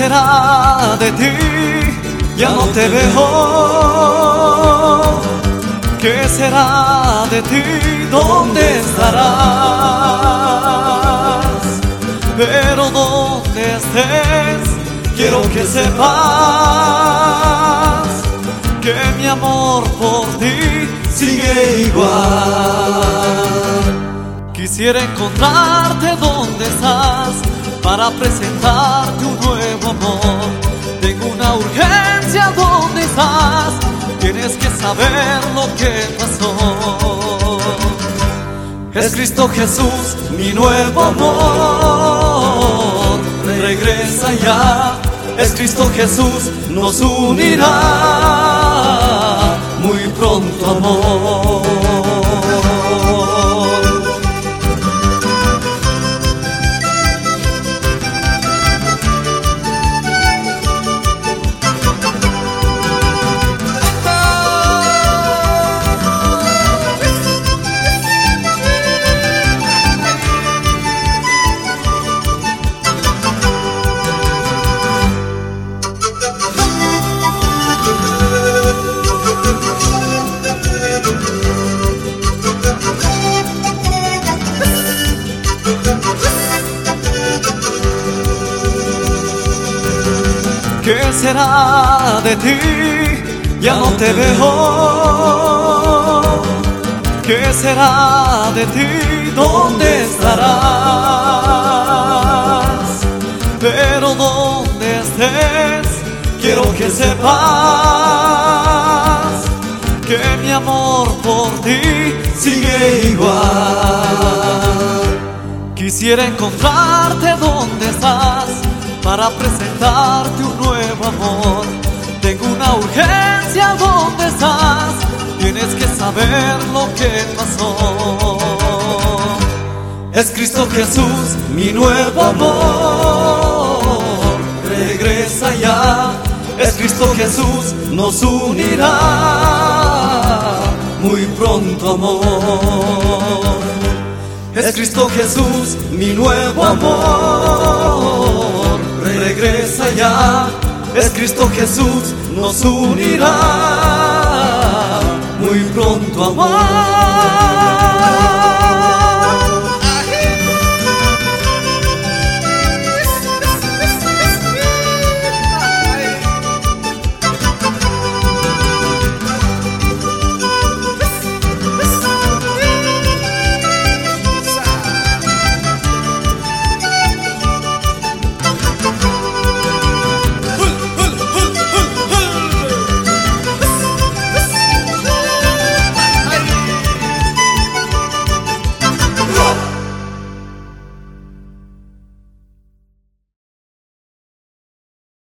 será de ti? Ya no te veo. ¿Qué será de ti? ¿Dónde estarás? Pero donde estés, quiero que sepas que mi amor por ti sigue igual. Quisiera encontrarte donde estás para presentarte un nuevo amor. Tengo una urgencia, ¿dónde estás? Tienes que saber lo que pasó. Es Cristo Jesús, mi nuevo amor. Regresa ya. Es Cristo Jesús, nos unirá muy pronto, amor. ¿Qué será de ti? Ya no te veo. ¿Qué será de ti? ¿Dónde estarás? Pero donde estés, quiero que sepas que mi amor por ti sigue igual. Quisiera encontrarte donde estás para presentarte un nuevo amor. Tengo una urgencia, ¿dónde estás? Tienes que saber lo que pasó. Es Cristo Jesús, mi nuevo amor. Regresa ya. Es Cristo Jesús, nos unirá muy pronto, amor. Es Cristo Jesús, mi nuevo amor. Regresa ya. Es Cristo Jesús, nos unirá muy pronto, amor.